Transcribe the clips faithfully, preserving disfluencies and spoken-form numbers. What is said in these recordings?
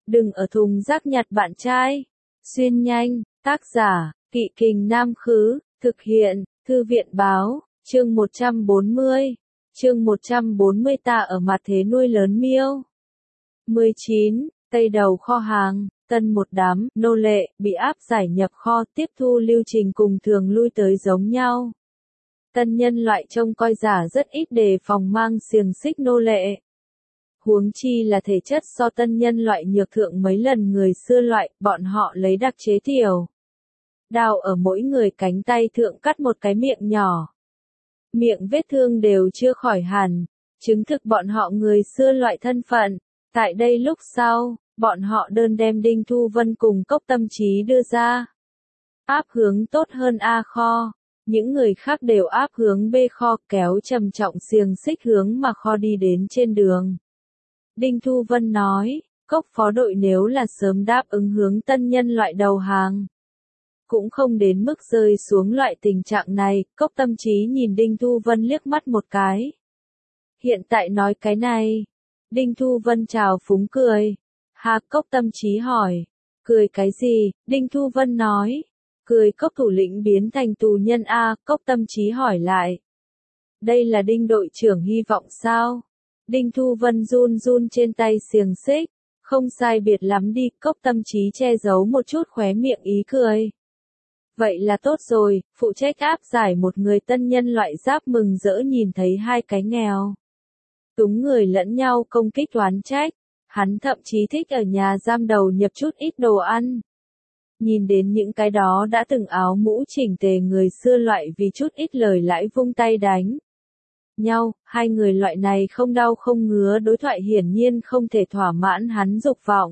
Đừng ở thùng rác nhặt bạn trai. Xuyên nhanh, tác giả, Kỵ Kình Nam Khứ, thực hiện, Thư viện Báo, chương một trăm bốn mươi. Chương một trăm bốn mươi ta ở mặt thế nuôi lớn miêu. mười chín. Tây đầu kho hàng, tân một đám, nô lệ, bị áp giải nhập kho, tiếp thu lưu trình cùng thường lui tới giống nhau. Tân nhân loại trông coi giả rất ít đề phòng mang xiềng xích nô lệ. Huống chi là thể chất so tân nhân loại nhược thượng mấy lần người xưa loại, bọn họ lấy đặc chế tiểu đao ở mỗi người cánh tay thượng cắt một cái miệng nhỏ. Miệng vết thương đều chưa khỏi hẳn, chứng thực bọn họ người xưa loại thân phận. Tại đây lúc sau, bọn họ đơn đem Đinh Thu Vân cùng Cốc Tâm Trí đưa ra. Áp hướng tốt hơn A kho, những người khác đều áp hướng B kho, kéo trầm trọng xiềng xích hướng mà kho đi đến trên đường. Đinh Thu Vân nói, Cốc phó đội nếu là sớm đáp ứng hướng tân nhân loại đầu hàng, cũng không đến mức rơi xuống loại tình trạng này. Cốc Tâm Trí nhìn Đinh Thu Vân liếc mắt một cái. Hiện tại nói cái này. Đinh Thu Vân chào phúng cười. Hà, Cốc Tâm Trí hỏi. Cười cái gì? Đinh Thu Vân nói. Cười Cốc thủ lĩnh biến thành tù nhân A. Cốc Tâm Trí hỏi lại. Đây là Đinh đội trưởng hy vọng sao? Đinh Thu Vân run run trên tay xiềng xích. Không sai biệt lắm đi. Cốc Tâm Trí che giấu một chút khóe miệng ý cười. Vậy là tốt rồi, phụ trách áp giải một người tân nhân loại giáp mừng rỡ nhìn thấy hai cái nghèo túng người lẫn nhau công kích oán trách. Hắn thậm chí thích ở nhà giam đầu nhập chút ít đồ ăn. Nhìn đến những cái đó đã từng áo mũ chỉnh tề người xưa loại vì chút ít lời lãi vung tay đánh nhau, hai người loại này không đau không ngứa đối thoại hiển nhiên không thể thỏa mãn hắn dục vọng.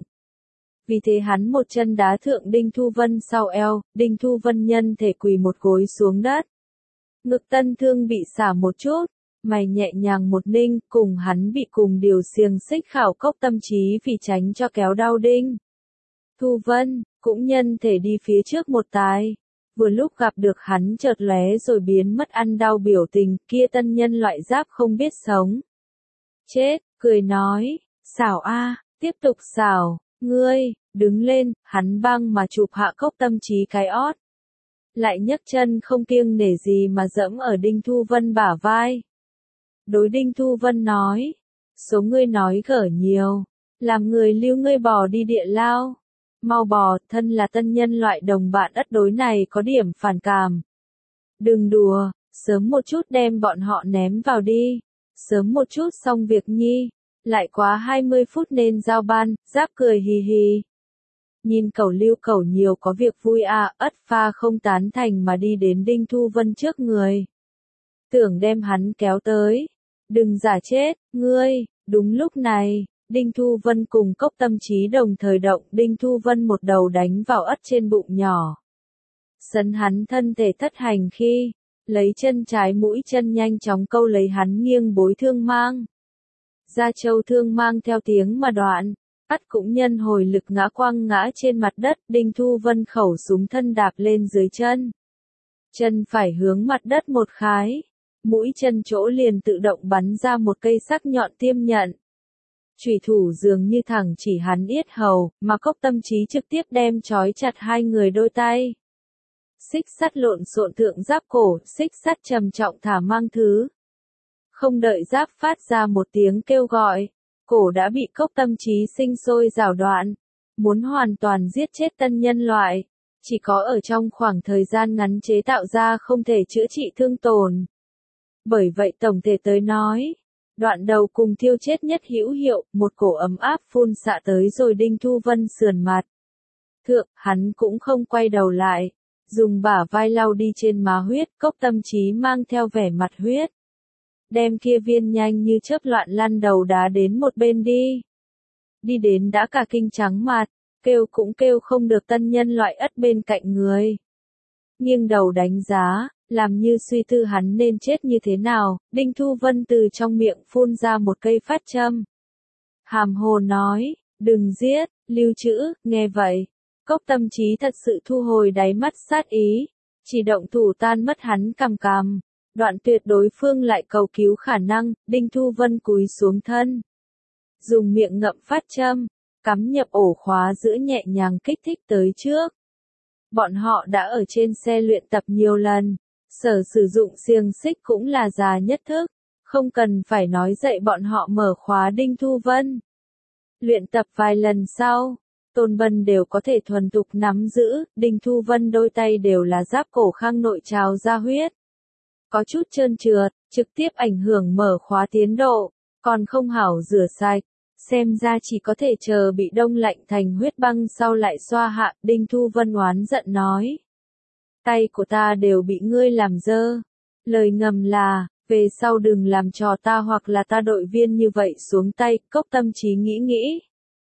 Vì thế hắn một chân đá thượng Đinh Thu Vân sau eo, Đinh Thu Vân nhân thể quỳ một gối xuống đất. Ngực tân thương bị xả một chút, mày nhẹ nhàng một ninh, cùng hắn bị cùng điều xiềng xích khảo. Cốc Tâm Trí vì tránh cho kéo đau Đinh Thu Vân, cũng nhân thể đi phía trước một tài. Vừa lúc gặp được hắn chợt lóe rồi biến mất ăn đau biểu tình, kia tân nhân loại giáp không biết sống chết, cười nói, xảo a, tiếp tục xảo. Ngươi, đứng lên, hắn băng mà chụp hạ Cốc Tâm Trí cái ót. Lại nhấc chân không kiêng nể gì mà dẫm ở Đinh Thu Vân bả vai. Đối Đinh Thu Vân nói, số ngươi nói gở nhiều, làm người lưu ngươi bò đi địa lao. Mau bò, thân là tân nhân loại đồng bạn ất đối này có điểm phản cảm. Đừng đùa, sớm một chút đem bọn họ ném vào đi. Sớm một chút xong việc nhi. Lại quá hai mươi phút nên giao ban, giáp cười hì hì. Nhìn cẩu lưu cẩu nhiều có việc vui à, ất pha không tán thành mà đi đến Đinh Thu Vân trước người. Tưởng đem hắn kéo tới. Đừng giả chết, ngươi, đúng lúc này, Đinh Thu Vân cùng Cốc Tâm Trí đồng thời động, Đinh Thu Vân một đầu đánh vào ất trên bụng nhỏ. Sấn hắn thân thể thất hành khi, lấy chân trái mũi chân nhanh chóng câu lấy hắn nghiêng bối thương mang. Gia Châu thương mang theo tiếng mà đoạn, ắt cũng nhân hồi lực ngã quăng ngã trên mặt đất. Đinh Thu Vân khẩu súng thân đạp lên dưới chân. Chân phải hướng mặt đất một khái, mũi chân chỗ liền tự động bắn ra một cây sắc nhọn tiêm nhận. Chủy thủ dường như thẳng chỉ hắn yết hầu, mà Cốc Tâm Trí trực tiếp đem trói chặt hai người đôi tay. Xích sắt lộn xộn thượng giáp cổ, xích sắt trầm trọng thả mang thứ. Không đợi giáp phát ra một tiếng kêu gọi, cổ đã bị Cốc Tâm Trí sinh sôi rào đoạn. Muốn hoàn toàn giết chết tân nhân loại, chỉ có ở trong khoảng thời gian ngắn chế tạo ra không thể chữa trị thương tổn. Bởi vậy tổng thể tới nói, đoạn đầu cùng thiêu chết nhất hữu hiệu, một cổ ấm áp phun xạ tới rồi Đinh Thu Vân sườn mặt. Thượng, hắn cũng không quay đầu lại, dùng bả vai lau đi trên má huyết. Cốc Tâm Trí mang theo vẻ mặt huyết. Đem kia viên nhanh như chớp loạn lăn đầu đá đến một bên đi. Đi đến đã cả kinh trắng mặt, kêu cũng kêu không được tân nhân loại ất bên cạnh người. Nghiêng đầu đánh giá, làm như suy tư hắn nên chết như thế nào. Đinh Thu Vân từ trong miệng phun ra một cây phát châm. Hàm hồ nói, đừng giết, lưu trữ. Nghe vậy, Cốc Tâm Trí thật sự thu hồi đáy mắt sát ý, chỉ động thủ tan mất hắn cằm cằm. Đoạn tuyệt đối phương lại cầu cứu khả năng. Đinh Thu Vân cúi xuống thân, dùng miệng ngậm phát châm, cắm nhập ổ khóa giữa nhẹ nhàng kích thích tới trước. Bọn họ đã ở trên xe luyện tập nhiều lần, sở sử dụng xiềng xích cũng là già nhất thức, không cần phải nói dạy bọn họ mở khóa. Đinh Thu Vân luyện tập vài lần sau, Tôn Bân đều có thể thuần thục nắm giữ. Đinh Thu Vân đôi tay đều là giáp cổ khang nội trào ra huyết, có chút trơn trượt, trực tiếp ảnh hưởng mở khóa tiến độ, còn không hảo rửa sạch, xem ra chỉ có thể chờ bị đông lạnh thành huyết băng sau lại xoa hạ. Đinh Thu Vân oán giận nói, tay của ta đều bị ngươi làm dơ, lời ngầm là, về sau đừng làm trò ta hoặc là ta đội viên như vậy xuống tay. Cốc Tâm Chí nghĩ nghĩ,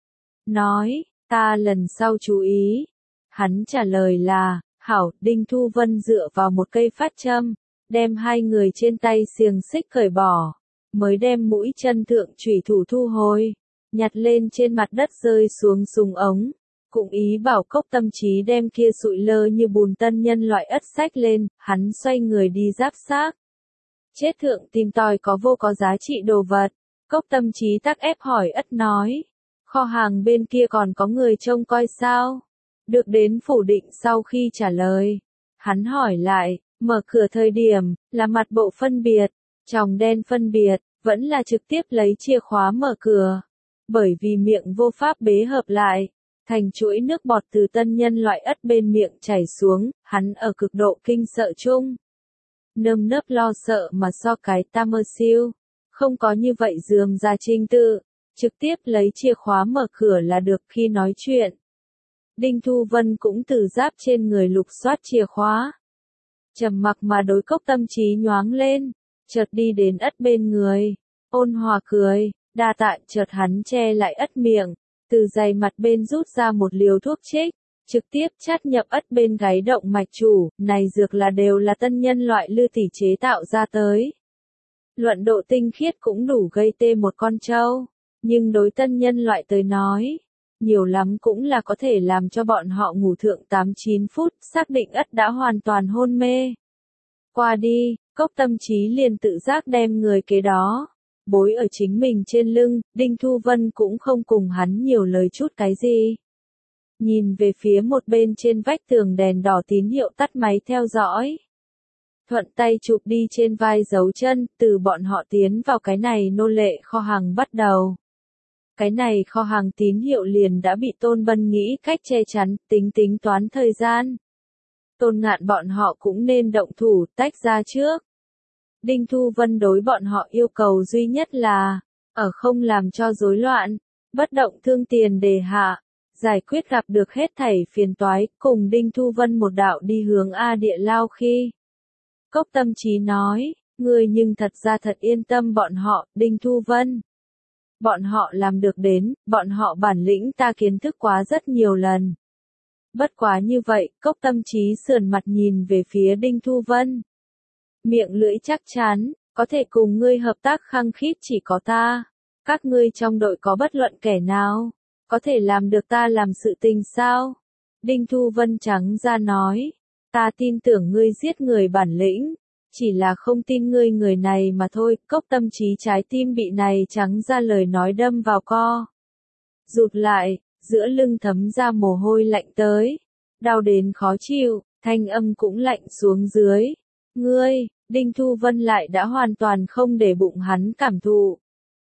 nói, ta lần sau chú ý. Hắn trả lời là, hảo. Đinh Thu Vân dựa vào một cây phát châm, đem hai người trên tay xiềng xích cởi bỏ, mới đem mũi chân thượng chủy thủ thu hồi, nhặt lên trên mặt đất rơi xuống súng ống, cũng ý bảo Cốc Tâm Chí đem kia sụi lơ như bùn tân nhân loại ất xách lên. Hắn xoay người đi giáp xác, chết thượng tìm tòi có vô có giá trị đồ vật. Cốc Tâm Chí tắc ép hỏi ất nói, kho hàng bên kia còn có người trông coi sao? Được đến phủ định sau khi trả lời, hắn hỏi lại, mở cửa thời điểm, là mặt bộ phân biệt, tròng đen phân biệt, vẫn là trực tiếp lấy chìa khóa mở cửa. Bởi vì miệng vô pháp bế hợp lại, thành chuỗi nước bọt từ tân nhân loại ất bên miệng chảy xuống, hắn ở cực độ kinh sợ chung. Nơm nớp lo sợ mà so cái ta mơ siêu, không có như vậy dườm ra trình tự, trực tiếp lấy chìa khóa mở cửa là được. Khi nói chuyện, Đinh Thu Vân cũng từ giáp trên người lục soát chìa khóa. Trầm mặc mà đối Cốc Tâm Chí nhoáng lên, chợt đi đến ất bên người, ôn hòa cười, đa tạ. Chợt hắn che lại ất miệng, từ dày mặt bên rút ra một liều thuốc trích, trực tiếp chát nhập ất bên gáy động mạch chủ. Này dược là đều là tân nhân loại Lư tỷ chế tạo ra tới. Luận độ tinh khiết cũng đủ gây tê một con trâu, nhưng đối tân nhân loại tới nói, nhiều lắm cũng là có thể làm cho bọn họ ngủ thượng tám chín phút, xác định ất đã hoàn toàn hôn mê. Qua đi, Cốc Tâm Chí liền tự giác đem người kế đó bối ở chính mình trên lưng. Đinh Thu Vân cũng không cùng hắn nhiều lời chút cái gì, nhìn về phía một bên trên vách tường đèn đỏ tín hiệu tắt máy theo dõi, thuận tay chụp đi trên vai dấu chân. Từ bọn họ tiến vào cái này nô lệ kho hàng bắt đầu, cái này kho hàng tín hiệu liền đã bị Tôn Bân nghĩ cách che chắn. Tính tính toán thời gian, Tôn Ngạn bọn họ cũng nên động thủ tách ra trước. Đinh Thu Vân đối bọn họ yêu cầu duy nhất là, ở không làm cho rối loạn, bất động thương tiền đề hạ, giải quyết gặp được hết thảy phiền toái. Cùng Đinh Thu Vân một đạo đi hướng A Địa Lao khi, Cốc Tâm Chí nói, người nhưng thật ra thật yên tâm bọn họ. Đinh Thu Vân, bọn họ làm được đến, bọn họ bản lĩnh ta kiến thức quá rất nhiều lần. Bất quá như vậy. Cốc Tâm Chí sườn mặt nhìn về phía Đinh Thu Vân, miệng lưỡi chắc chắn, có thể cùng ngươi hợp tác khăng khít chỉ có ta. Các ngươi trong đội có bất luận kẻ nào có thể làm được ta làm sự tình sao? Đinh Thu Vân trắng ra nói, ta tin tưởng ngươi giết người bản lĩnh, chỉ là không tin ngươi người này mà thôi. Cốc Tâm Chí trái tim bị này trắng ra lời nói đâm vào co rụt lại, giữa lưng thấm ra mồ hôi lạnh tới, đau đến khó chịu, thanh âm cũng lạnh xuống dưới. Ngươi, Đinh Thu Vân lại đã hoàn toàn không để bụng hắn cảm thụ.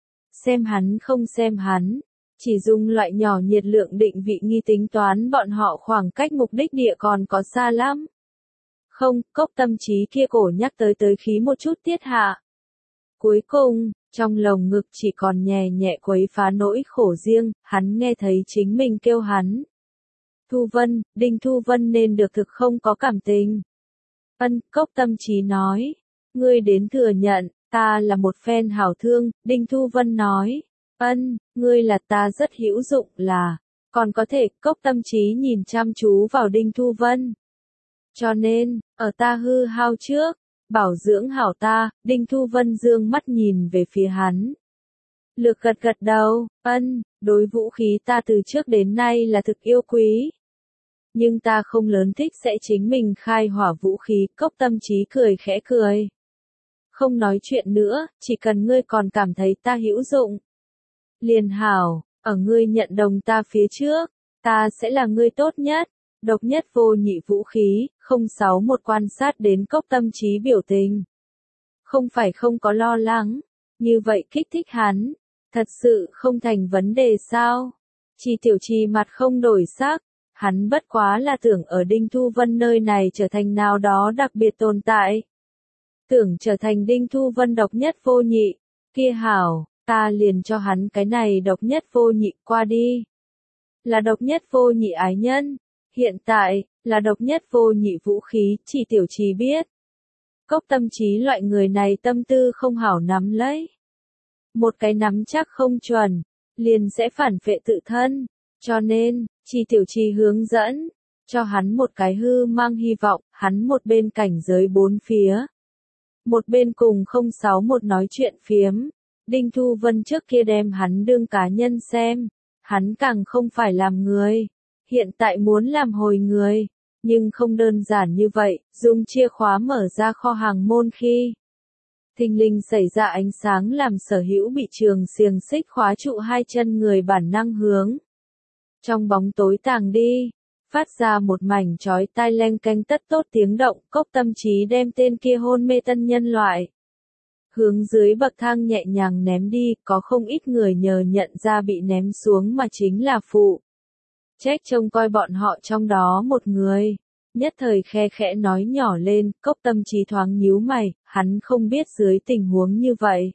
Xem hắn không xem hắn, chỉ dùng loại nhỏ nhiệt lượng định vị nghi tính toán bọn họ khoảng cách mục đích địa còn có xa lắm. Không, Cốc Tâm Chí kia cổ nhắc tới tới khí một chút tiết hạ. Cuối cùng, trong lồng ngực chỉ còn nhẹ nhẹ quấy phá nỗi khổ riêng. Hắn nghe thấy chính mình kêu hắn Thu Vân. Đinh Thu Vân nên được thực không có cảm tình. Ân. Cốc Tâm Chí nói, ngươi đến thừa nhận, ta là một phen hảo thương. Đinh Thu Vân nói, ân, ngươi là ta rất hữu dụng là, còn có thể. Cốc Tâm Chí nhìn chăm chú vào Đinh Thu Vân. Cho nên, ở ta hư hao trước, bảo dưỡng hảo ta. Đinh Thu Vân dương mắt nhìn về phía hắn. Lược gật gật đầu, ân, đối vũ khí ta từ trước đến nay là thực yêu quý. Nhưng ta không lớn thích sẽ chính mình khai hỏa vũ khí. Cốc Tâm Chí cười khẽ cười. Không nói chuyện nữa, chỉ cần ngươi còn cảm thấy ta hữu dụng liền hảo. Ở ngươi nhận đồng ta phía trước, ta sẽ là ngươi tốt nhất, độc nhất vô nhị vũ khí. Không sáu một quan sát đến Cốc Tâm Chí biểu tình. Không phải không có lo lắng, như vậy kích thích hắn, thật sự không thành vấn đề sao? Chi Tiểu Trì mặt không đổi sắc, hắn bất quá là tưởng ở Đinh Thu Vân nơi này trở thành nào đó đặc biệt tồn tại. Tưởng trở thành Đinh Thu Vân độc nhất vô nhị, kia hảo, ta liền cho hắn cái này độc nhất vô nhị qua đi. Là độc nhất vô nhị ái nhân, hiện tại, là độc nhất vô nhị vũ khí, Chỉ Tiểu Trì biết. Cốc Tâm Chí loại người này tâm tư không hảo nắm lấy. Một cái nắm chắc không chuẩn, liền sẽ phản vệ tự thân, cho nên, Chỉ Tiểu Trì hướng dẫn, cho hắn một cái hư mang hy vọng, hắn một bên cảnh giới bốn phía. Một bên cùng không sáu một nói chuyện phiếm, Đinh Thu Vân trước kia đem hắn đương cá nhân xem, hắn càng không phải làm người, hiện tại muốn làm hồi người, nhưng không đơn giản như vậy, dùng chìa khóa mở ra kho hàng môn khi. Thình lình xảy ra ánh sáng làm Sở Hữu bị trường xiềng xích khóa trụ hai chân người bản năng hướng. Trong bóng tối tàng đi, phát ra một mảnh chói tai leng canh tất tốt tiếng động, Cốc Tâm Chí đem tên kia hôn mê tân nhân loại. Hướng dưới bậc thang nhẹ nhàng ném đi, có không ít người nhờ nhận ra bị ném xuống mà chính là phụ. Trách trông coi bọn họ trong đó một người. Nhất thời khe khẽ nói nhỏ lên, Cốc Tâm Chí thoáng nhíu mày, hắn không biết dưới tình huống như vậy.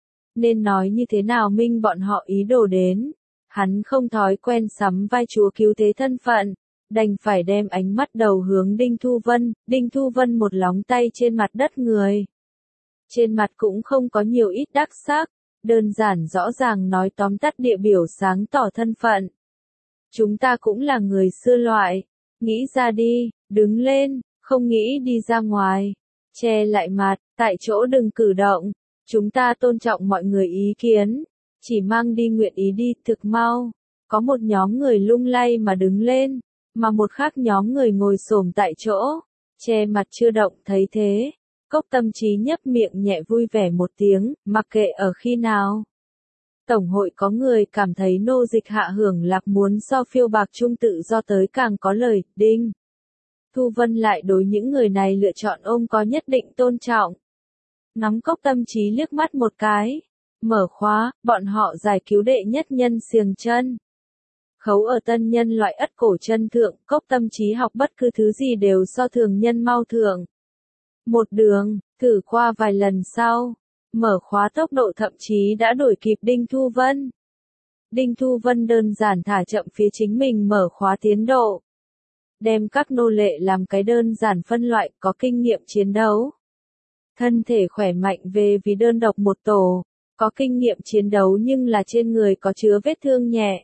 Nên nói như thế nào minh bọn họ ý đồ đến. Hắn không thói quen sắm vai chúa cứu thế thân phận, đành phải đem ánh mắt đầu hướng Đinh Thu Vân, Đinh Thu Vân một lóng tay trên mặt đất người. Trên mặt cũng không có nhiều ít đắc sắc, đơn giản rõ ràng nói tóm tắt địa biểu sáng tỏ thân phận. Chúng ta cũng là người xưa loại, nghĩ ra đi, đứng lên, không nghĩ đi ra ngoài, che lại mặt, tại chỗ đừng cử động, chúng ta tôn trọng mọi người ý kiến, chỉ mang đi nguyện ý đi, thực mau. Có một nhóm người lung lay mà đứng lên, mà một khác nhóm người ngồi xổm tại chỗ, che mặt chưa động. Thấy thế, Cốc Tâm Chí nhấp miệng nhẹ vui vẻ một tiếng, mặc kệ ở khi nào. Tổng hội có người cảm thấy nô dịch hạ hưởng lạc muốn so phiêu bạc trung tự do tới càng có lời, Đinh. Thu Vân lại đối những người này lựa chọn ôm có nhất định tôn trọng. Ngắm Cốc Tâm Chí liếc mắt một cái, mở khóa, bọn họ giải cứu đệ nhất nhân xiềng chân. Khấu ở tân nhân loại ất cổ chân thượng, Cốc Tâm Chí học bất cứ thứ gì đều so thường nhân mau thượng. Một đường, thử qua vài lần sau, mở khóa tốc độ thậm chí đã đuổi kịp Đinh Thu Vân. Đinh Thu Vân đơn giản thả chậm phía chính mình mở khóa tiến độ. Đem các nô lệ làm cái đơn giản phân loại có kinh nghiệm chiến đấu. Thân thể khỏe mạnh về vì đơn độc một tổ, có kinh nghiệm chiến đấu nhưng là trên người có chứa vết thương nhẹ.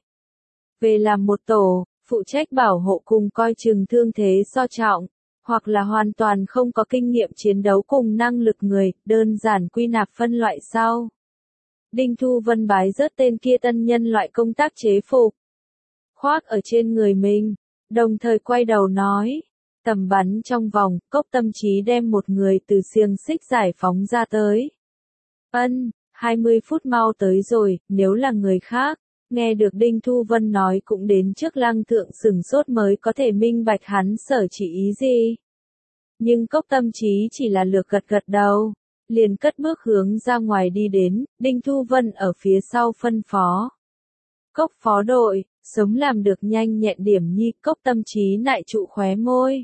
Về làm một tổ, phụ trách bảo hộ cùng coi chừng thương thế so trọng, hoặc là hoàn toàn không có kinh nghiệm chiến đấu cùng năng lực người, đơn giản quy nạp phân loại sau. Đinh Thu Vân bái rớt tên kia tân nhân loại công tác chế phục, khoác ở trên người mình, đồng thời quay đầu nói, tầm bắn trong vòng, Cốc Tâm Chí đem một người từ xiềng xích giải phóng ra tới. Ân, hai mươi phút mau tới rồi, nếu là người khác, nghe được Đinh Thu Vân nói cũng đến trước lăng thượng sừng sốt mới có thể minh bạch hắn sở chỉ ý gì. Nhưng Cốc Tâm Chí chỉ là lược gật gật đầu, liền cất bước hướng ra ngoài đi đến, Đinh Thu Vân ở phía sau phân phó. Cốc phó đội, sống làm được nhanh nhẹn điểm nhi, Cốc Tâm Chí nại trụ khóe môi.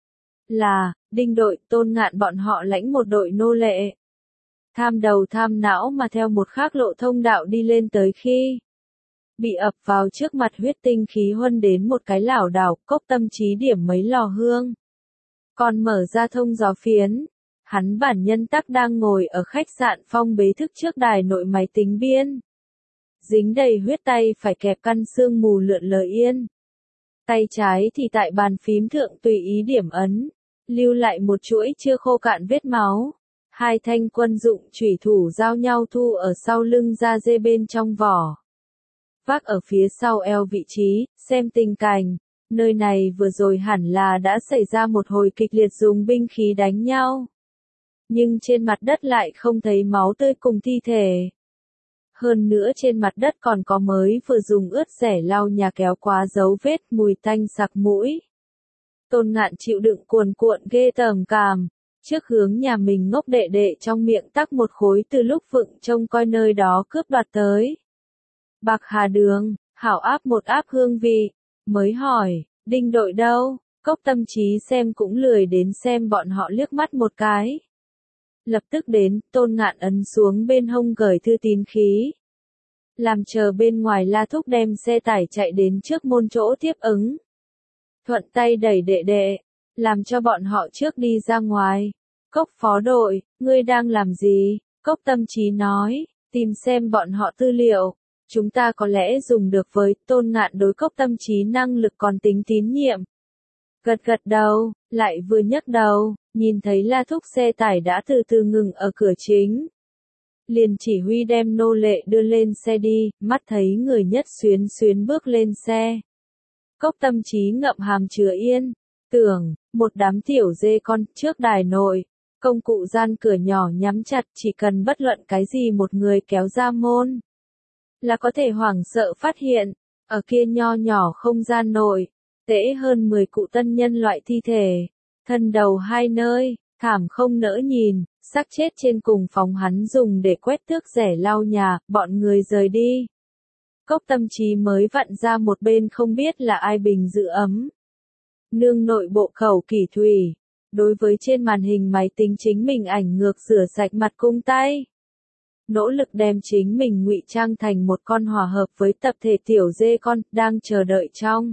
Là, Đinh đội, Tôn Ngạn bọn họ lãnh một đội nô lệ. Tham đầu tham não mà theo một khác lộ thông đạo đi lên tới khi bị ập vào trước mặt huyết tinh khí huân đến một cái lảo đảo, Cốc Tâm Chí điểm mấy lò hương. Còn mở ra thông gió phiến, hắn bản nhân tắc đang ngồi ở khách sạn phong bế thức trước đài nội máy tính biên. Dính đầy huyết tay phải kẹp căn xương mù lượn lờ yên. Tay trái thì tại bàn phím thượng tùy ý điểm ấn, lưu lại một chuỗi chưa khô cạn vết máu. Hai thanh quân dụng chủy thủ giao nhau thu ở sau lưng da dê bên trong vỏ. Vác ở phía sau eo vị trí, xem tình cảnh. Nơi này vừa rồi hẳn là đã xảy ra một hồi kịch liệt dùng binh khí đánh nhau. Nhưng trên mặt đất lại không thấy máu tươi cùng thi thể. Hơn nữa trên mặt đất còn có mới vừa dùng ướt rẻ lau nhà kéo quá dấu vết mùi tanh sặc mũi. Tôn Ngạn chịu đựng cuồn cuộn ghê tởm cảm, trước hướng nhà mình ngốc đệ đệ trong miệng tắc một khối từ lúc vựng trông coi nơi đó cướp đoạt tới. Bạc hà đường, hảo áp một áp hương vị, mới hỏi, Đinh đội đâu, Cốc Tâm Trí xem cũng lười đến xem bọn họ liếc mắt một cái. Lập tức đến, Tôn Ngạn ấn xuống bên hông gửi thư tín khí. Làm chờ bên ngoài La Thúc đem xe tải chạy đến trước môn chỗ tiếp ứng. Thuận tay đẩy đệ đệ, làm cho bọn họ trước đi ra ngoài. Cốc phó đội, ngươi đang làm gì? Cốc Tâm Trí nói, tìm xem bọn họ tư liệu. Chúng ta có lẽ dùng được với. Tôn Ngạn đối Cốc Tâm Trí năng lực còn tính tín nhiệm. Gật gật đầu, lại vừa nhấc đầu, nhìn thấy La Thúc xe tải đã từ từ ngừng ở cửa chính. Liền chỉ huy đem nô lệ đưa lên xe đi, mắt thấy người nhất xuyến xuyến bước lên xe. Cốc Tâm Trí ngậm hàm chứa yên, tưởng, một đám tiểu dê con trước đài nội, công cụ gian cửa nhỏ nhắm chặt, chỉ cần bất luận cái gì một người kéo ra môn, là có thể hoảng sợ phát hiện, ở kia nho nhỏ không gian nội, tễ hơn mười cụ tân nhân loại thi thể, thân đầu hai nơi, thảm không nỡ nhìn, xác chết trên cùng phòng hắn dùng để quét tước rẻ lau nhà, bọn người rời đi. Cốc Tâm Trí mới vặn ra một bên không biết là ai bình giữ ấm. Nương nội bộ khẩu kỷ thủy, đối với trên màn hình máy tính chính mình ảnh ngược rửa sạch mặt cung tay. Nỗ lực đem chính mình ngụy trang thành một con hòa hợp với tập thể tiểu dê con, đang chờ đợi trong.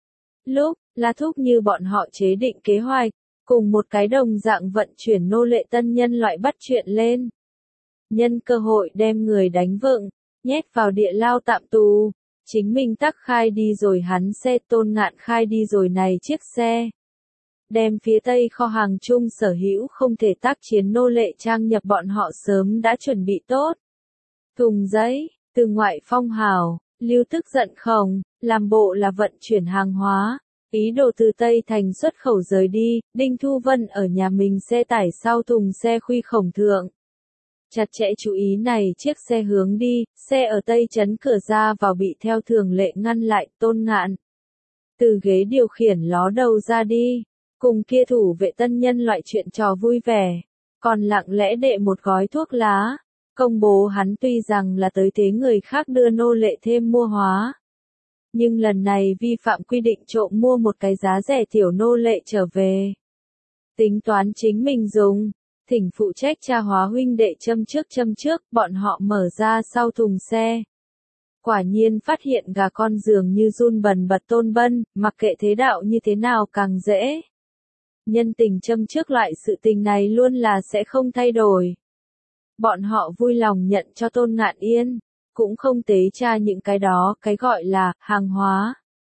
Lúc, La Thúc như bọn họ chế định kế hoạch, cùng một cái đồng dạng vận chuyển nô lệ tân nhân loại bắt chuyện lên. Nhân cơ hội đem người đánh vựng, nhét vào địa lao tạm tù, chính mình tắc khai đi rồi hắn xe. Tôn Ngạn khai đi rồi này chiếc xe. Đem phía tây kho hàng chung sở hữu không thể tác chiến nô lệ trang nhập bọn họ sớm đã chuẩn bị tốt. Thùng giấy, từ ngoại phong hào, lưu tức giận khổng, làm bộ là vận chuyển hàng hóa, ý đồ từ Tây Thành xuất khẩu rời đi. Đinh Thu Vân ở nhà mình xe tải sau thùng xe khuy khổng thượng. Chặt chẽ chú ý này chiếc xe hướng đi, xe ở Tây Trấn cửa ra vào bị theo thường lệ ngăn lại. Tôn Ngạn từ ghế điều khiển ló đầu ra đi, cùng kia thủ vệ tân nhân loại chuyện trò vui vẻ, còn lặng lẽ đệ một gói thuốc lá, công bố hắn tuy rằng là tới thế người khác đưa nô lệ thêm mua hóa. Nhưng lần này vi phạm quy định trộm mua một cái giá rẻ tiểu nô lệ trở về. Tính toán chính mình dùng, thỉnh phụ trách tra hóa huynh đệ châm trước châm trước, bọn họ mở ra sau thùng xe. Quả nhiên phát hiện gà con dường như run bần bật. Tôn Bân, mặc kệ thế đạo như thế nào càng dễ. Nhân tình châm trước loại sự tình này luôn là sẽ không thay đổi. Bọn họ vui lòng nhận cho Tôn Ngạn yên, cũng không tế tra những cái đó, cái gọi là hàng hóa.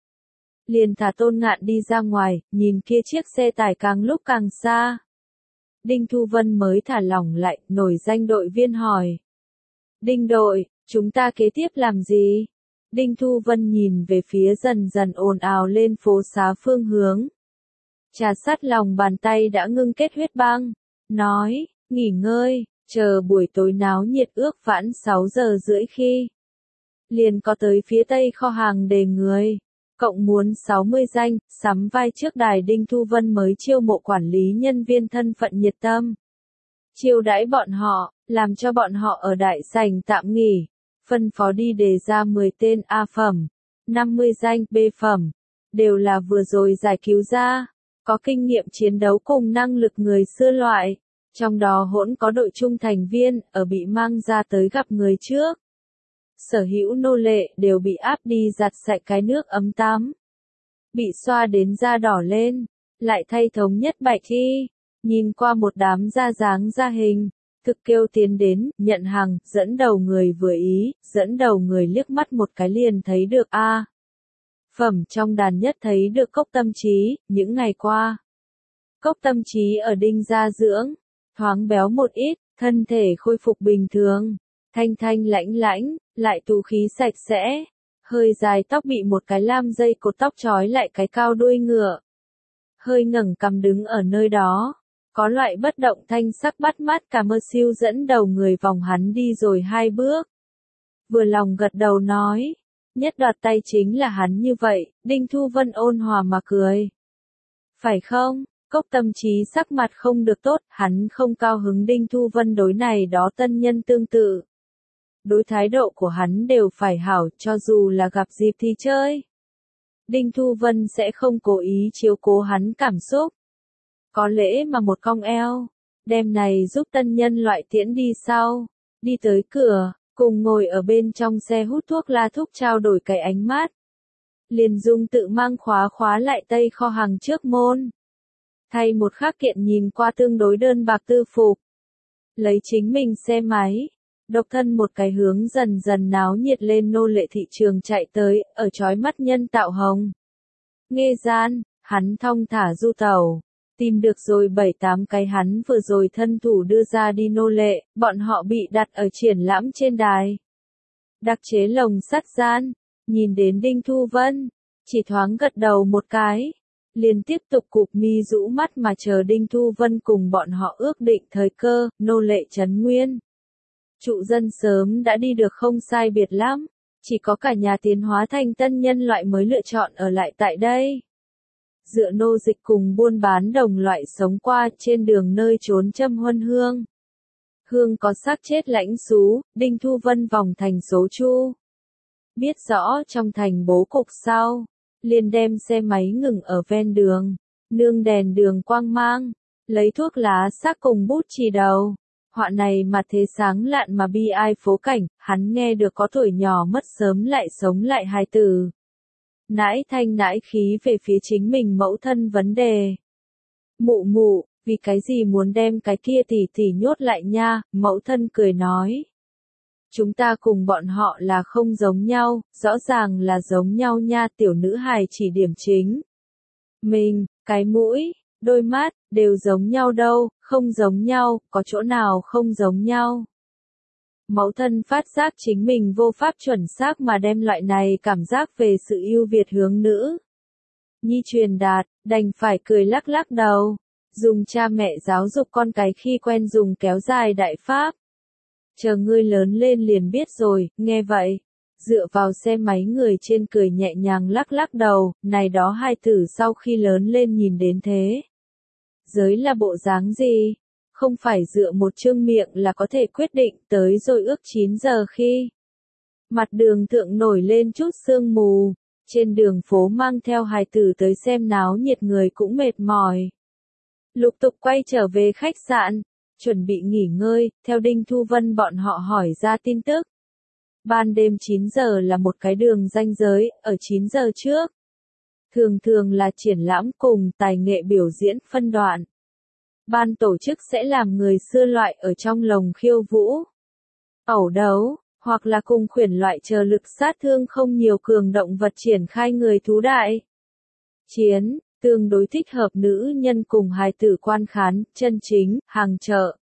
Liền thả Tôn Ngạn đi ra ngoài, nhìn kia chiếc xe tải càng lúc càng xa. Đinh Thu Vân mới thả lỏng lại, nổi danh đội viên hỏi. Đinh đội, chúng ta kế tiếp làm gì? Đinh Thu Vân nhìn về phía dần dần ồn ào lên phố xá phương hướng. Trà sát lòng bàn tay đã ngưng kết huyết băng, nói, nghỉ ngơi, chờ buổi tối náo nhiệt ước vãn sáu giờ rưỡi khi. Liền có tới phía tây kho hàng đề người, cộng muốn sáu mươi danh, sắm vai trước đài. Đinh Thu Vân mới chiêu mộ quản lý nhân viên thân phận nhiệt tâm. Chiêu đãi bọn họ, làm cho bọn họ ở đại sảnh tạm nghỉ, phân phó đi đề ra mười tên A phẩm, năm mươi danh B phẩm, đều là vừa rồi giải cứu ra, có kinh nghiệm chiến đấu cùng năng lực người xưa loại, trong đó hỗn có đội trung thành viên, ở bị mang ra tới gặp người trước. Sở hữu nô lệ đều bị áp đi giặt sạch cái nước ấm tắm, bị xoa đến da đỏ lên, lại thay thống nhất bạch y, nhìn qua một đám da dáng da hình, thực kêu tiến đến, nhận hàng, dẫn đầu người vừa ý, dẫn đầu người liếc mắt một cái liền thấy được A. Phẩm trong đàn nhất thấy được Cốc Tâm Trí. Những ngày qua, Cốc Tâm Trí ở Đinh gia dưỡng, thoáng béo một ít, thân thể khôi phục bình thường, thanh thanh lãnh lãnh, lại tú khí sạch sẽ, hơi dài tóc bị một cái lam dây cột tóc trói lại cái cao đuôi ngựa. Hơi ngẩng cằm đứng ở nơi đó, có loại bất động thanh sắc bắt mắt. Cà Mơ Siêu dẫn đầu người vòng hắn đi rồi hai bước. vừa lòng gật đầu nói. Nhất đoạt tay chính là hắn như vậy, Đinh Thu Vân ôn hòa mà cười. Phải không? Cốc Tâm Trí sắc mặt không được tốt, hắn không cao hứng Đinh Thu Vân đối này đó tân nhân tương tự. Đối thái độ của hắn đều phải hảo, cho dù là gặp dịp thì chơi. Đinh Thu Vân sẽ không cố ý chiếu cố hắn cảm xúc. Có lẽ mà một cong eo, đem này giúp tân nhân loại tiễn đi sau, đi tới cửa, cùng ngồi ở bên trong xe hút thuốc la thúc trao đổi cái ánh mắt. Liền Dung tự mang khóa khóa lại tây kho hàng trước môn. Thay một khác kiện nhìn qua tương đối đơn bạc tư phục. Lấy chính mình xe máy, độc thân một cái hướng dần dần náo nhiệt lên nô lệ thị trường chạy tới, ở chói mắt nhân tạo hồng. Nghe gian, hắn thong thả du tàu, tìm được rồi bảy tám cái hắn vừa rồi thân thủ đưa ra đi nô lệ, bọn họ bị đặt ở triển lãm trên đài. Đặc chế lồng sắt gian, nhìn đến Đinh Thu Vân, chỉ thoáng gật đầu một cái, liền tiếp tục cụp mi rũ mắt mà chờ Đinh Thu Vân cùng bọn họ ước định thời cơ, nô lệ trấn nguyên. Trụ dân sớm đã đi được không sai biệt lắm, chỉ có cả nhà tiến hóa thành tân nhân loại mới lựa chọn ở lại tại đây. Dựa nô dịch cùng buôn bán đồng loại sống qua trên đường nơi trốn châm huân hương. Hương có xác chết lãnh xú, Đinh Thu Vân vòng thành số chu. Biết rõ trong thành bố cục sau, liền đem xe máy ngừng ở ven đường, nương đèn đường quang mang, lấy thuốc lá xác cùng bút chì đầu. Họa này mà thế sáng lạn mà bi ai phố cảnh, hắn nghe được có tuổi nhỏ mất sớm lại sống lại hài tử. Nãi thanh nãi khí về phía chính mình mẫu thân vấn đề. Mụ mụ, vì cái gì muốn đem cái kia tỷ tỷ nhốt lại nha, mẫu thân cười nói. Chúng ta cùng bọn họ là không giống nhau, rõ ràng là giống nhau nha, tiểu nữ hài chỉ điểm chính. Mình, cái mũi, đôi mắt, đều giống nhau đâu, không giống nhau, có chỗ nào không giống nhau. Mẫu thân phát giác chính mình vô pháp chuẩn xác mà đem loại này cảm giác về sự ưu việt hướng nữ nhi truyền đạt, đành phải cười lắc lắc đầu, dùng cha mẹ giáo dục con cái khi quen dùng kéo dài đại pháp. Chờ ngươi lớn lên liền biết rồi, nghe vậy, dựa vào xe máy người trên cười nhẹ nhàng lắc lắc đầu, này đó hai tử sau khi lớn lên nhìn đến thế. Giới là bộ dáng gì? Không phải dựa một chương miệng là có thể quyết định, tới rồi ước chín giờ khi. Mặt đường thượng nổi lên chút sương mù, trên đường phố mang theo hài tử tới xem náo nhiệt người cũng mệt mỏi. Lục tục quay trở về khách sạn, chuẩn bị nghỉ ngơi, theo Đinh Thu Vân bọn họ hỏi ra tin tức. Ban đêm chín giờ là một cái đường ranh giới, ở chín giờ trước. Thường thường là triển lãm cùng tài nghệ biểu diễn phân đoạn. Ban tổ chức sẽ làm người xưa loại ở trong lồng khiêu vũ, ẩu đấu, hoặc là cùng khuyển loại chờ lực sát thương không nhiều cường động vật triển khai người thú đại. Chiến, tương đối thích hợp nữ nhân cùng hài tử quan khán, chân chính, hàng chợ.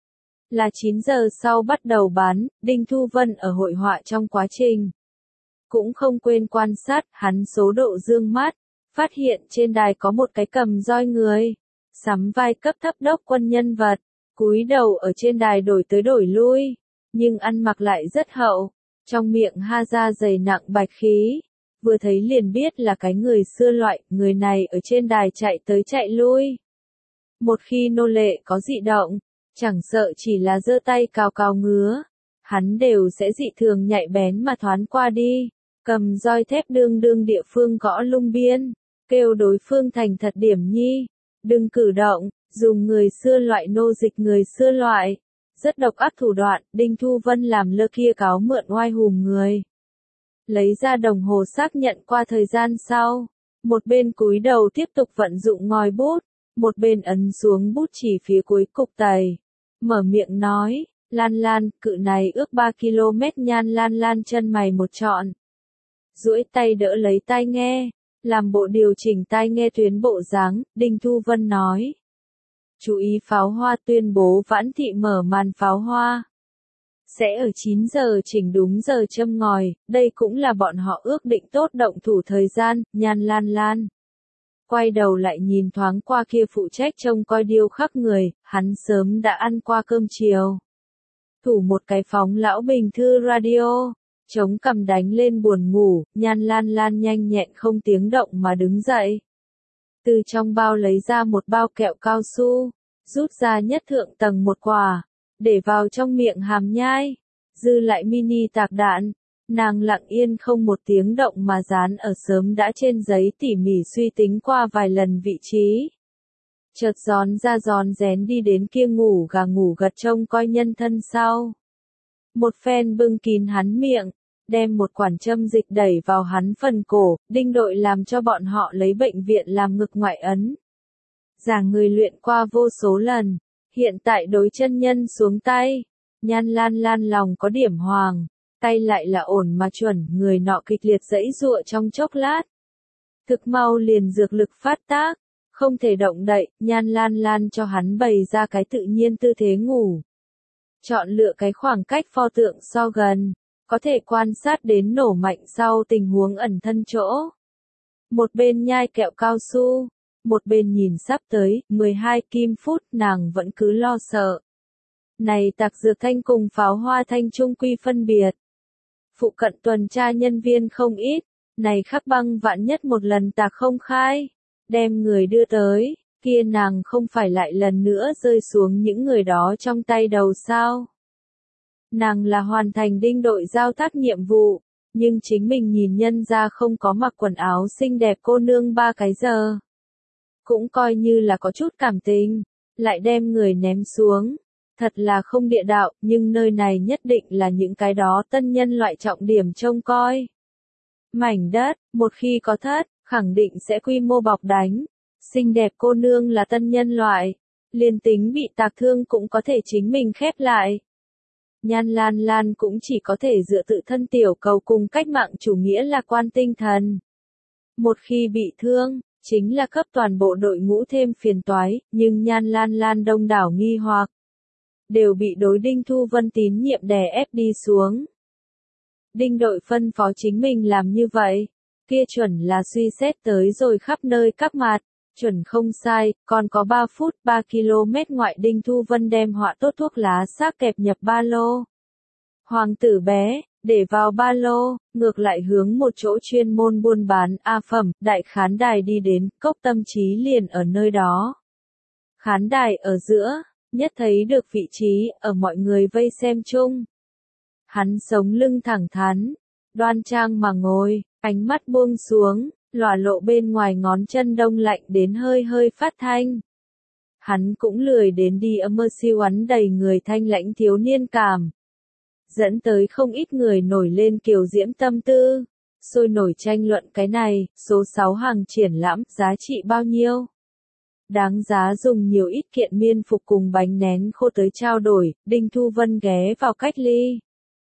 Là chín giờ sau bắt đầu bán, Đinh Thu Vân ở hội họa trong quá trình. Cũng không quên quan sát, hắn số độ dương mắt, phát hiện trên đài có một cái cầm roi người. Sắm vai cấp thấp đốc quân nhân vật, cúi đầu ở trên đài đổi tới đổi lui, nhưng ăn mặc lại rất hậu, trong miệng ha ra dày nặng bạch khí, vừa thấy liền biết là cái người xưa loại, người này ở trên đài chạy tới chạy lui. Một khi nô lệ có dị động, chẳng sợ chỉ là giơ tay cào cào ngứa, hắn đều sẽ dị thường nhạy bén mà thoán qua đi, cầm roi thép đương đương địa phương gõ lung biên, kêu đối phương thành thật điểm nhi. Đừng cử động, dùng người xưa loại nô dịch người xưa loại. Rất độc ác thủ đoạn, Đinh Thu Vân làm lơ kia cáo mượn oai hùm người. Lấy ra đồng hồ xác nhận qua thời gian sau. Một bên cúi đầu tiếp tục vận dụng ngòi bút, một bên ấn xuống bút chỉ phía cuối cục tày. Mở miệng nói, Lan Lan, cự này ước ba ki lô mét nhan Lan Lan chân mày một trọn. Duỗi tay đỡ lấy tai nghe. Làm bộ điều chỉnh tai nghe tuyến bộ dáng, Đinh Thu Vân nói. Chú ý pháo hoa tuyên bố Vãn Thị mở màn pháo hoa. Sẽ ở chín giờ chỉnh đúng giờ châm ngòi, đây cũng là bọn họ ước định tốt động thủ thời gian, nhan Lan Lan. Quay đầu lại nhìn thoáng qua kia phụ trách trông coi điêu khắc người, hắn sớm đã ăn qua cơm chiều. Thủ một cái phóng lão bình thư radio, Chống cằm đánh lên buồn ngủ, Nhan Lan Lan nhanh nhẹn không tiếng động mà đứng dậy. Từ trong bao lấy ra một bao kẹo cao su, rút ra nhất thượng tầng một quả, để vào trong miệng hàm nhai, dư lại mini tạc đạn. Nàng lặng yên không một tiếng động mà dán ở sớm đã trên giấy tỉ mỉ suy tính qua vài lần vị trí. Chợt gión ra gión rén đi đến kia ngủ gà ngủ gật trông coi nhân thân sau. Một phen bưng kín hắn miệng, đem một quản châm dịch đẩy vào hắn phần cổ, đinh đội làm cho bọn họ lấy bệnh viện làm ngực ngoại ấn. Giảng người luyện qua vô số lần, hiện tại đối chân nhân xuống tay, Nhan Lan Lan lòng có điểm hoàng, tay lại là ổn mà chuẩn, người nọ kịch liệt giãy giụa trong chốc lát. Thực mau liền dược lực phát tác, không thể động đậy, Nhan Lan Lan cho hắn bày ra cái tự nhiên tư thế ngủ. Chọn lựa cái khoảng cách pho tượng so gần, có thể quan sát đến nổ mạnh sau tình huống ẩn thân chỗ. Một bên nhai kẹo cao su, một bên nhìn sắp tới, mười hai kim phút nàng vẫn cứ lo sợ. Này tạc dược thanh cùng pháo hoa thanh trung quy phân biệt. Phụ cận tuần tra nhân viên không ít, này khắc băng vạn nhất một lần tạc không khai, đem người đưa tới, kia nàng không phải lại lần nữa rơi xuống những người đó trong tay đầu sao. Nàng là hoàn thành đinh đội giao tác nhiệm vụ, nhưng chính mình nhìn nhân ra không có mặc quần áo xinh đẹp cô nương ba cái giờ. Cũng coi như là có chút cảm tình, lại đem người ném xuống. Thật là không địa đạo, nhưng nơi này nhất định là những cái đó tân nhân loại trọng điểm trông coi. Mảnh đất, một khi có thất, khẳng định sẽ quy mô bọc đánh. Xinh đẹp cô nương là tân nhân loại, liền tính bị tạc thương cũng có thể chính mình khép lại. Nhan Lan Lan cũng chỉ có thể dựa tự thân tiểu cầu cùng cách mạng chủ nghĩa lạc quan tinh thần. Một khi bị thương, chính là cấp toàn bộ đội ngũ thêm phiền toái, nhưng Nhan Lan Lan đông đảo nghi hoặc, đều bị đối Đinh Thu Vân tín nhiệm đè ép đi xuống. Đinh đội phân phó chính mình làm như vậy, kia chuẩn là suy xét tới rồi khắp nơi các mặt, chuẩn không sai, còn có ba phút ba ki lô mét ngoại Đinh Thu Vân đem họa tốt thuốc lá xác kẹp nhập ba lô. Hoàng tử bé, để vào ba lô, ngược lại hướng một chỗ chuyên môn buôn bán A phẩm, đại khán đài đi đến, cốc tâm trí liền ở nơi đó. Khán đài ở giữa, nhất thấy được vị trí, ở mọi người vây xem chung. Hắn sống lưng thẳng thắn, đoan trang mà ngồi, ánh mắt buông xuống, lòa lộ bên ngoài ngón chân đông lạnh đến hơi hơi phát thanh. Hắn cũng lười đến đi âm mơ siêu ắn đầy người thanh lãnh thiếu niên cảm. Dẫn tới không ít người nổi lên kiều diễm tâm tư, sôi nổi tranh luận cái này, số sáu hàng triển lãm, giá trị bao nhiêu? Đáng giá dùng nhiều ít kiện miên phục cùng bánh nén khô tới trao đổi, Đinh Thu Vân ghé vào cách ly.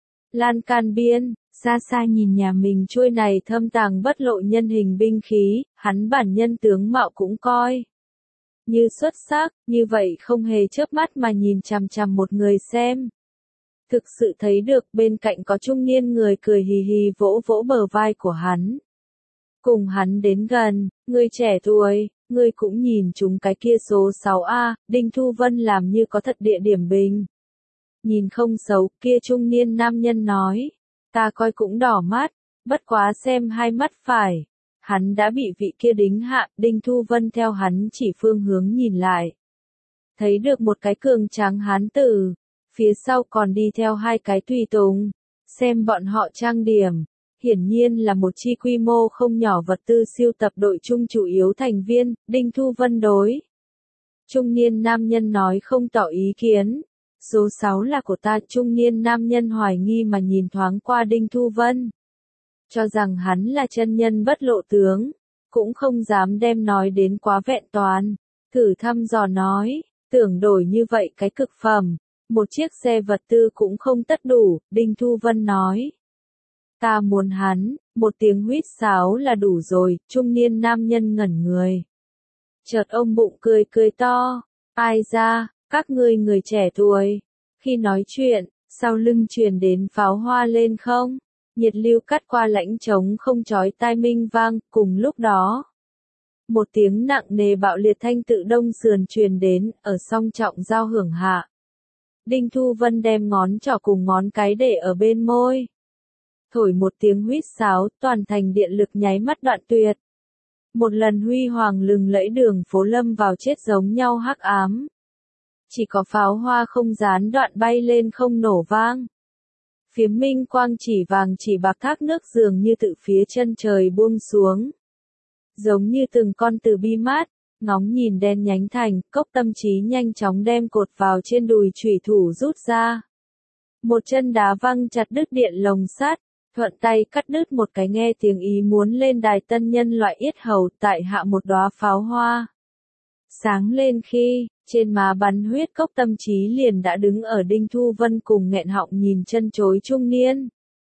Lan can biên, xa xa nhìn nhà mình chuôi này thâm tàng bất lộ nhân hình binh khí, hắn bản nhân tướng mạo cũng coi như xuất sắc, như vậy không hề chớp mắt mà nhìn chằm chằm một người xem. Thực sự thấy được bên cạnh có trung niên người cười hì hì vỗ vỗ bờ vai của hắn. Cùng hắn đến gần, người trẻ tuổi, người cũng nhìn chúng cái kia số sáu A, Đinh Thu Vân làm như có thật địa điểm bình. Nhìn không xấu, kia trung niên nam nhân nói, ta coi cũng đỏ mắt, bất quá xem hai mắt phải. Hắn đã bị vị kia đính hạ, Đinh Thu Vân theo hắn chỉ phương hướng nhìn lại. Thấy được một cái cường tráng hán tử, phía sau còn đi theo hai cái tùy tùng, xem bọn họ trang điểm. Hiển nhiên là một chi quy mô không nhỏ vật tư siêu tập đội chung chủ yếu thành viên, Đinh Thu Vân đối. Trung niên nam nhân nói không tỏ ý kiến. Số sáu là của ta, trung niên nam nhân hoài nghi mà nhìn thoáng qua Đinh Thu Vân. Cho rằng hắn là chân nhân bất lộ tướng, cũng không dám đem nói đến quá vẹn toàn. Thử thăm dò nói, tưởng đổi như vậy cái cực phẩm, một chiếc xe vật tư cũng không tất đủ, Đinh Thu Vân nói. Ta muốn hắn, một tiếng huýt sáo là đủ rồi, trung niên nam nhân ngẩn người. Chợt ông bụng cười cười to, ai ra, các ngươi người trẻ tuổi. Khi nói chuyện, sau lưng truyền đến pháo hoa lên không, nhiệt lưu cắt qua lãnh trống không chói tai minh vang, cùng lúc đó. Một tiếng nặng nề bạo liệt thanh tự đông sườn truyền đến, ở song trọng giao hưởng hạ. Đinh Thu Vân đem ngón trỏ cùng ngón cái để ở bên môi. thổi một tiếng huýt sáo, toàn thành điện lực nháy mắt đoạn tuyệt. Một lần huy hoàng lừng lẫy đường phố lâm vào chết giống nhau hắc ám. Chỉ có pháo hoa không gián đoạn bay lên không nổ vang. Phiếm minh quang chỉ vàng chỉ bạc thác nước dường như tự phía chân trời buông xuống. Giống như từng con từ bi mát, ngóng nhìn đen nhánh thành, cốc tâm trí nhanh chóng đem cột vào trên đùi chủy thủ rút ra. Một chân đá văng chặt đứt điện lồng sắt, thuận tay cắt đứt một cái nghe tiếng ý muốn lên đài tân nhân loại yết hầu tại hạ một đóa pháo hoa. Sáng lên khi, trên má bắn huyết cốc tâm trí liền đã đứng ở Đinh Thu Vân cùng nghẹn họng nhìn chân chối trung niên.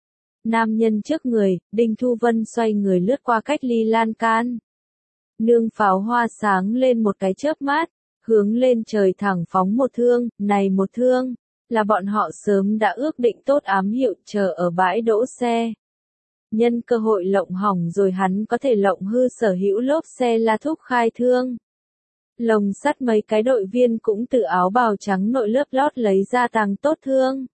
Nam nhân trước người, Đinh Thu Vân xoay người lướt qua cách ly lan can. Nương pháo hoa sáng lên một cái chớp mát, hướng lên trời thẳng phóng một thương, này một thương, là bọn họ sớm đã ước định tốt ám hiệu chờ ở bãi đỗ xe. Nhân cơ hội lộng hỏng rồi hắn có thể lộng hư sở hữu lốp xe la thúc khai thương. Lồng sắt mấy cái đội viên cũng từ áo bào trắng nội lớp lót lấy ra tàng tốt thương.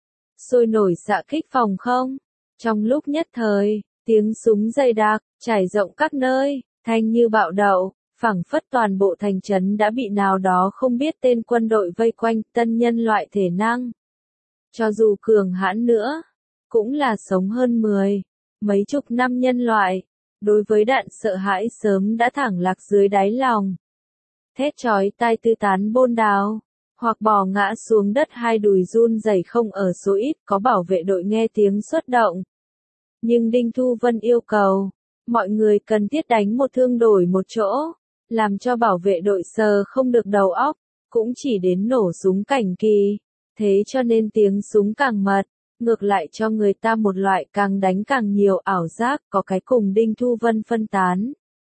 Sôi nổi xạ kích phòng không. Trong lúc nhất thời, tiếng súng dày đặc, trải rộng các nơi, thanh như bạo đậu, phảng phất toàn bộ thành trấn đã bị nào đó không biết tên quân đội vây quanh, tân nhân loại thể năng. Cho dù cường hãn nữa, cũng là sống hơn mười, mấy chục năm nhân loại, đối với đạn sợ hãi sớm đã thẳng lạc dưới đáy lòng. Thét chói tai tư tán bôn đào, hoặc bò ngã xuống đất hai đùi run rẩy không ở số ít, có bảo vệ đội nghe tiếng xuất động. Nhưng Đinh Thu Vân yêu cầu, mọi người cần thiết đánh một thương đổi một chỗ, làm cho bảo vệ đội sờ không được đầu óc, cũng chỉ đến nổ súng cảnh kỳ. Thế cho nên tiếng súng càng mật, ngược lại cho người ta một loại càng đánh càng nhiều ảo giác, có cái cùng Đinh Thu Vân phân tán.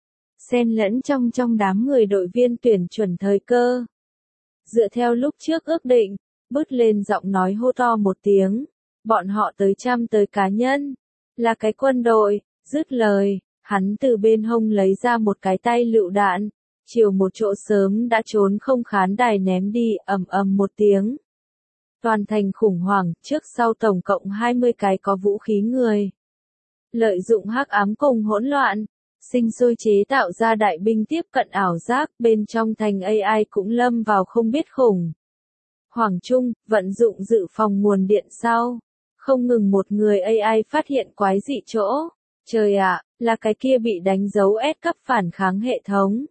Xen lẫn trong trong đám người đội viên tuyển chuẩn thời cơ. Dựa theo lúc trước ước định, bứt lên giọng nói hô to một tiếng, bọn họ tới trăm tới cá nhân, là cái quân đội, dứt lời, hắn từ bên hông lấy ra một cái tay lựu đạn, chiều một chỗ sớm đã trốn không khán đài ném đi, ầm ầm một tiếng. Toàn thành khủng hoảng, trước sau tổng cộng hai mươi cái có vũ khí người. Lợi dụng hắc ám cùng hỗn loạn, sinh sôi chế tạo ra đại binh tiếp cận ảo giác, bên trong thành a i cũng lâm vào không biết khủng. Hoàng Trung, vận dụng dự phòng nguồn điện sau. Không ngừng một người a i phát hiện quái dị chỗ. Trời ạ, là cái kia bị đánh dấu S cấp phản kháng hệ thống.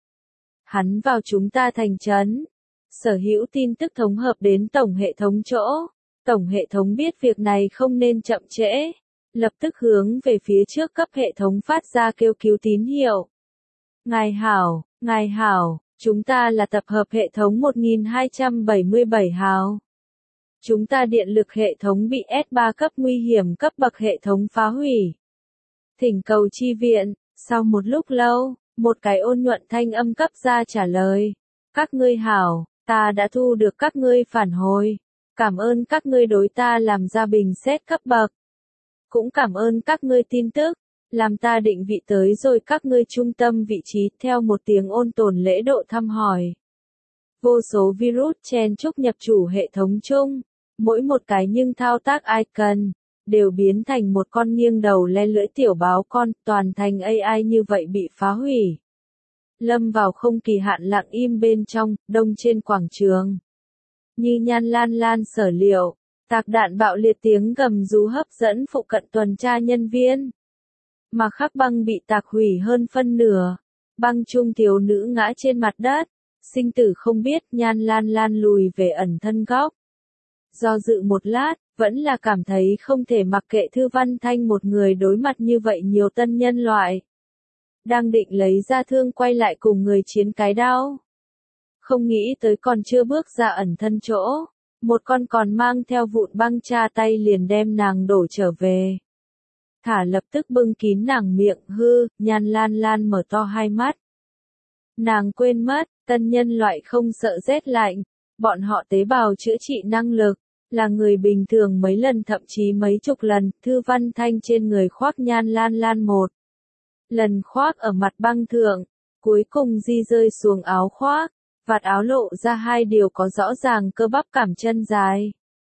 Hắn vào chúng ta thành trấn. Sở hữu tin tức thống hợp đến tổng hệ thống chỗ. Tổng hệ thống biết việc này không nên chậm trễ. Lập tức hướng về phía trước cấp hệ thống phát ra kêu cứu tín hiệu. Ngài hảo, ngài hảo, chúng ta là tập hợp hệ thống một nghìn hai trăm bảy mươi bảy hào. Chúng ta điện lực hệ thống bị S ba cấp nguy hiểm cấp bậc hệ thống phá hủy. Thỉnh cầu chi viện, sau một lúc lâu, một cái ôn nhuận thanh âm cấp ra trả lời. Các ngươi hảo, ta đã thu được các ngươi phản hồi. Cảm ơn các ngươi đối ta làm ra bình xét cấp bậc. Cũng cảm ơn các ngươi tin tức, làm ta định vị tới rồi các ngươi trung tâm vị trí theo một tiếng ôn tồn lễ độ thăm hỏi. Vô số virus chen chúc nhập chủ hệ thống chung, mỗi một cái nhưng thao tác icon, đều biến thành một con nghiêng đầu le lưỡi tiểu báo con, toàn thành a i như vậy bị phá hủy. Lâm vào không kỳ hạn lặng im bên trong, đông trên quảng trường. Như Nhan Lan Lan sở liệu. Tạc đạn bạo liệt tiếng gầm rú hấp dẫn phụ cận tuần tra nhân viên. Mà khắc băng bị tạc hủy hơn phân nửa. Băng trung thiếu nữ ngã trên mặt đất. Sinh tử không biết, Nhan Lan Lan lùi về ẩn thân góc. Do dự một lát, vẫn là cảm thấy không thể mặc kệ Thư Văn Thanh một người đối mặt như vậy nhiều tân nhân loại. Đang định lấy ra thương quay lại cùng người chiến cái đao. Không nghĩ tới còn chưa bước ra ẩn thân chỗ. Một con còn mang theo vụn băng tra tay liền đem nàng đổ trở về. Thả lập tức bưng kín nàng miệng hư, Nhan Lan Lan mở to hai mắt. Nàng quên mất, tân nhân loại không sợ rét lạnh, bọn họ tế bào chữa trị năng lực, là người bình thường mấy lần thậm chí mấy chục lần, Thư Văn Thanh trên người khoác Nhan Lan Lan một. Lần khoác ở mặt băng thượng, cuối cùng di rơi xuống áo khoác. Vạt áo lộ ra hai điều có rõ ràng cơ bắp cảm chân dài.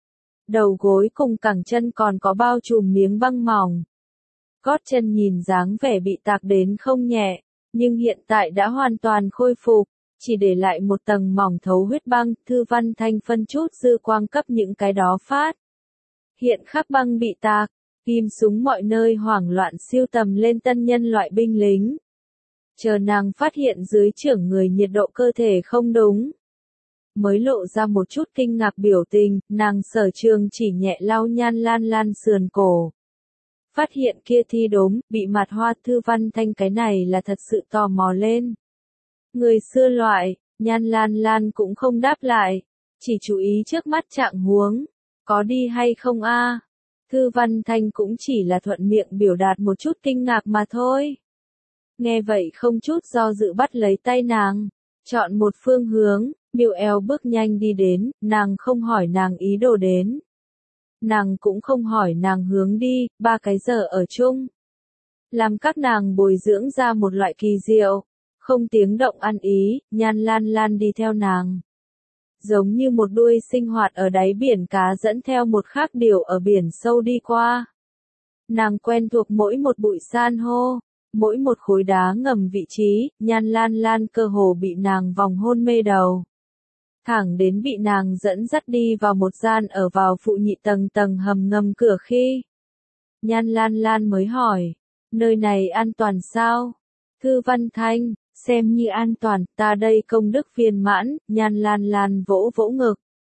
đầu gối cùng cẳng chân còn có bao trùm miếng băng mỏng. Gót chân nhìn dáng vẻ bị tạc đến không nhẹ, nhưng hiện tại đã hoàn toàn khôi phục, chỉ để lại một tầng mỏng thấu huyết băng. Thư Văn Thanh phân chút dư quang cấp những cái đó phát. Hiện khắc băng bị tạc, kim súng mọi nơi hoảng loạn siêu tầm lên tân nhân loại binh lính. Chờ nàng phát hiện dưới trưởng người nhiệt độ cơ thể không đúng, mới lộ ra một chút kinh ngạc biểu tình. Nàng Sở Trường chỉ nhẹ lau Nhan Lan Lan sườn cổ. Phát hiện kia thi đốm, bị mặt hoa. Thư Văn Thanh cái này là thật sự tò mò lên. Người xưa loại, Nhan Lan Lan cũng không đáp lại, chỉ chú ý trước mắt trạng huống, có đi hay không a? Thư Văn Thanh cũng chỉ là thuận miệng biểu đạt một chút kinh ngạc mà thôi. Nghe vậy không chút do dự bắt lấy tay nàng, chọn một phương hướng, miêu eo bước nhanh đi đến. Nàng không hỏi nàng ý đồ đến, nàng cũng không hỏi nàng hướng đi. Ba cái giờ ở chung, làm các nàng bồi dưỡng ra một loại kỳ diệu, không tiếng động ăn ý. Nhan Lan Lan đi theo nàng, giống như một đuôi sinh hoạt ở đáy biển cá dẫn theo một khác điều ở biển sâu đi qua. Nàng quen thuộc mỗi một bụi san hô, mỗi một khối đá ngầm vị trí. Nhan Lan Lan cơ hồ bị nàng vòng hôn mê đầu, thẳng đến bị nàng dẫn dắt đi vào một gian ở vào phụ nhị tầng tầng hầm ngầm cửa khi Nhan Lan Lan mới hỏi, nơi này an toàn sao? Thư Văn Thanh, xem như an toàn, ta đây công đức viên mãn. Nhan Lan Lan vỗ vỗ ngực,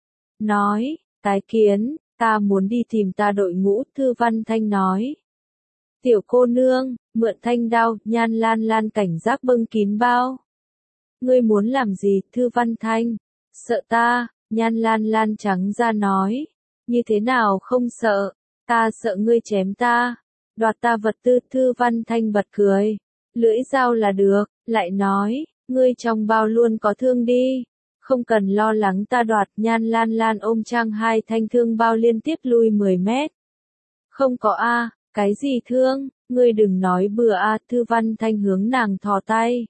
nói, tái kiến, ta muốn đi tìm ta đội ngũ. Thư Văn Thanh nói, tiểu cô nương, mượn thanh đao. Nhan Lan Lan cảnh giác bưng kín bao. Ngươi muốn làm gì? Thư Văn Thanh, sợ ta. Nhan Lan Lan trắng ra nói, như thế nào không sợ, ta sợ ngươi chém ta, đoạt ta vật tư. Thư Văn Thanh bật cười, lưỡi dao là được, lại nói, ngươi trong bao luôn có thương đi, không cần lo lắng ta đoạt. Nhan Lan Lan ôm trang hai thanh thương bao liên tiếp lui mười mét. Không có a, cái gì thương, ngươi đừng nói bừa a. Thư Văn Thanh hướng nàng thò tay,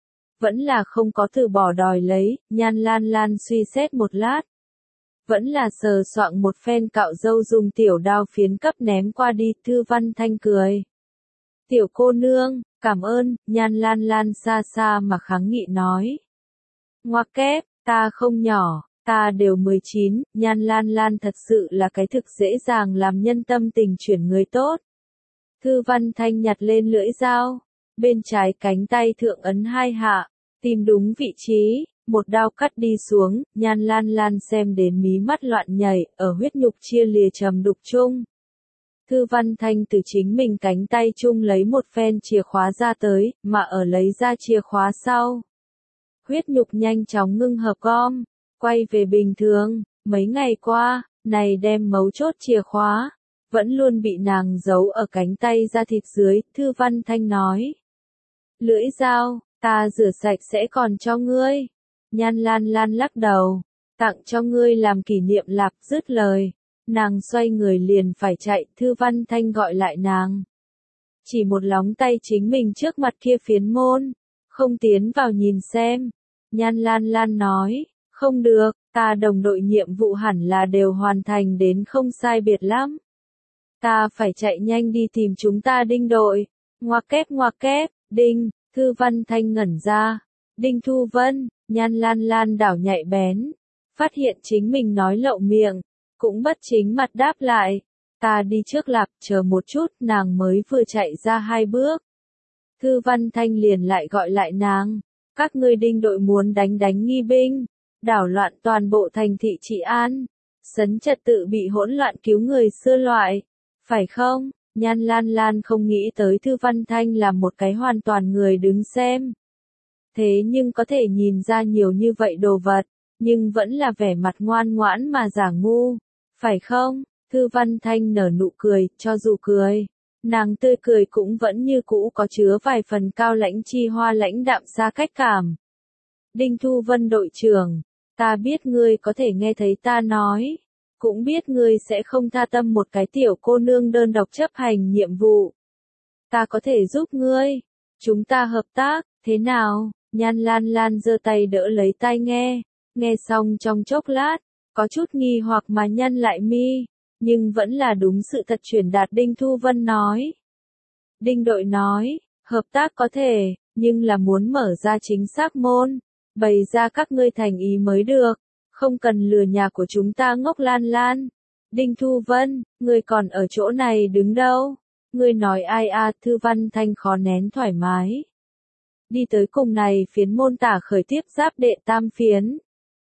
vẫn là không có từ bỏ đòi lấy. Nhan Lan Lan suy xét một lát, vẫn là sờ soạng một phen cạo râu dùng tiểu đao phiến cấp ném qua đi. Thư Văn Thanh cười, tiểu cô nương, cảm ơn. Nhan Lan Lan xa xa mà kháng nghị nói, ngoặc kép, ta không nhỏ, ta đều mười chín. Nhan Lan Lan thật sự là cái thực dễ dàng làm nhân tâm tình chuyển người tốt. Thư Văn Thanh nhặt lên lưỡi dao, bên trái cánh tay thượng ấn hai hạ, tìm đúng vị trí, một đao cắt đi xuống. Nhan Lan Lan xem đến mí mắt loạn nhảy, ở huyết nhục chia lìa trầm đục chung. Thư Văn Thanh từ chính mình cánh tay chung lấy một phen chìa khóa ra tới, mà ở lấy ra chìa khóa sau, huyết nhục nhanh chóng ngưng hợp gom, quay về bình thường. Mấy ngày qua, này đem mấu chốt chìa khóa, vẫn luôn bị nàng giấu ở cánh tay da thịt dưới. Thư Văn Thanh nói, lưỡi dao, ta rửa sạch sẽ còn cho ngươi. Nhan Lan Lan lắc đầu, tặng cho ngươi làm kỷ niệm. Lạp dứt lời, nàng xoay người liền phải chạy. Thư Văn Thanh gọi lại nàng, chỉ một lóng tay chính mình trước mặt kia phiến môn, không tiến vào nhìn xem. Nhan Lan Lan nói, không được, ta đồng đội nhiệm vụ hẳn là đều hoàn thành đến không sai biệt lắm. Ta phải chạy nhanh đi tìm chúng ta Đinh đội. Ngoặc kép ngoặc kép, Đinh. Thư Văn Thanh ngẩn ra, Đinh Thu Vân. Nhan Lan Lan đảo nhạy bén, phát hiện chính mình nói lậu miệng, cũng bất chính mặt đáp lại, ta đi trước. Lạp, chờ một chút. Nàng mới vừa chạy ra hai bước, Thư Văn Thanh liền lại gọi lại nàng, các ngươi Đinh đội muốn đánh đánh nghi binh, đảo loạn toàn bộ thành thị trị an, sấn trật tự bị hỗn loạn cứu người xưa loại, phải không? Nhan Lan Lan không nghĩ tới Thư Văn Thanh là một cái hoàn toàn người đứng xem. Thế nhưng có thể nhìn ra nhiều như vậy đồ vật, nhưng vẫn là vẻ mặt ngoan ngoãn mà giả ngu, phải không? Thư Văn Thanh nở nụ cười, cho dù cười, nàng tươi cười cũng vẫn như cũ có chứa vài phần cao lãnh chi hoa lãnh đạm xa cách cảm. Đinh Thu Vân đội trưởng, ta biết ngươi có thể nghe thấy ta nói, cũng biết ngươi sẽ không tha tâm một cái tiểu cô nương đơn độc chấp hành nhiệm vụ. Ta có thể giúp ngươi, chúng ta hợp tác, thế nào? Nhan Lan Lan giơ tay đỡ lấy tai nghe, nghe xong trong chốc lát, có chút nghi hoặc mà nhăn lại mi, nhưng vẫn là đúng sự thật truyền đạt Đinh Thu Vân nói. Đinh đội nói, hợp tác có thể, nhưng là muốn mở ra chính xác môn, bày ra các ngươi thành ý mới được, không cần lừa nhà của chúng ta ngốc lan lan. Đinh Thu Vân, ngươi còn ở chỗ này đứng đâu? Ngươi nói ai à? Thư Văn Thanh khó nén thoải mái. Đi tới cùng này phiến môn tả khởi tiếp giáp đệ tam phiến.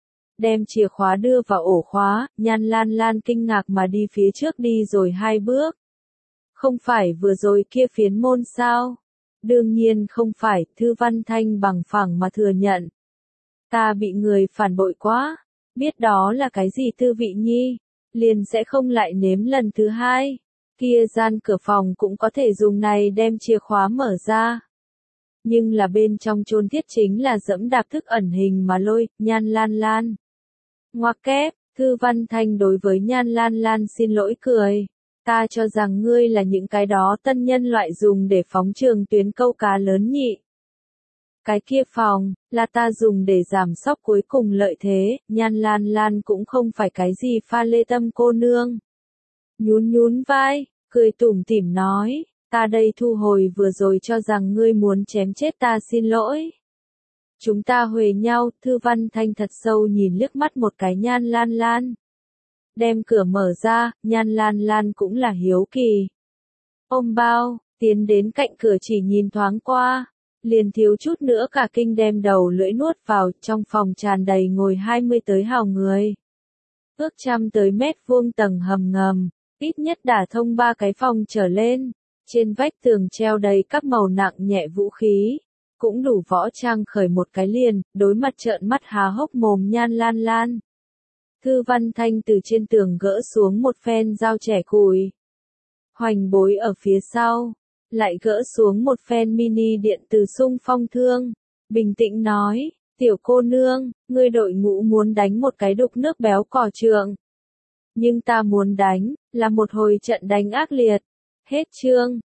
Đem chìa khóa đưa vào ổ khóa, Nhan Lan Lan kinh ngạc mà đi phía trước đi rồi hai bước. Không phải vừa rồi kia phiến môn sao? Đương nhiên không phải, Thư Văn Thanh bằng phẳng mà thừa nhận. Ta bị người phản bội quá, biết đó là cái gì tư vị nhi, liền sẽ không lại nếm lần thứ hai. Kia gian cửa phòng cũng có thể dùng này đem chìa khóa mở ra. Nhưng là bên trong chôn thiết chính là dẫm đạp thức ẩn hình mà lôi, Nhan Lan Lan. Ngoặc kép, Thư Văn Thanh đối với Nhan Lan Lan xin lỗi cười. Ta cho rằng ngươi là những cái đó tân nhân loại dùng để phóng trường tuyến câu cá lớn nhị. Cái kia phòng, là ta dùng để giảm sóc cuối cùng lợi thế, Nhan Lan Lan cũng không phải cái gì pha lê tâm cô nương. Nhún nhún vai, cười tủm tỉm nói, ta đây thu hồi vừa rồi cho rằng ngươi muốn chém chết ta xin lỗi. Chúng ta huề nhau, Thư Văn Thanh thật sâu nhìn liếc mắt một cái Nhan Lan Lan. Đem cửa mở ra, Nhan Lan Lan cũng là hiếu kỳ. Ôm bao, tiến đến cạnh cửa chỉ nhìn thoáng qua, liền thiếu chút nữa cả kinh đem đầu lưỡi nuốt vào, trong phòng tràn đầy ngồi hai mươi tới hào người. Ước trăm tới mét vuông tầng hầm ngầm, ít nhất đả thông ba cái phòng trở lên, trên vách tường treo đầy các màu nặng nhẹ vũ khí, cũng đủ võ trang khởi một cái liền, đối mặt trợn mắt há hốc mồm Nhan Lan Lan. Thư Văn Thanh từ trên tường gỡ xuống một phen dao trẻ củi. Hoành Bối ở phía sau, lại gỡ xuống một phen mini điện từ xung phong thương, bình tĩnh nói, tiểu cô nương, ngươi đội ngũ muốn đánh một cái đục nước béo cò trượng. Nhưng ta muốn đánh, là một hồi trận đánh ác liệt. Hết chương.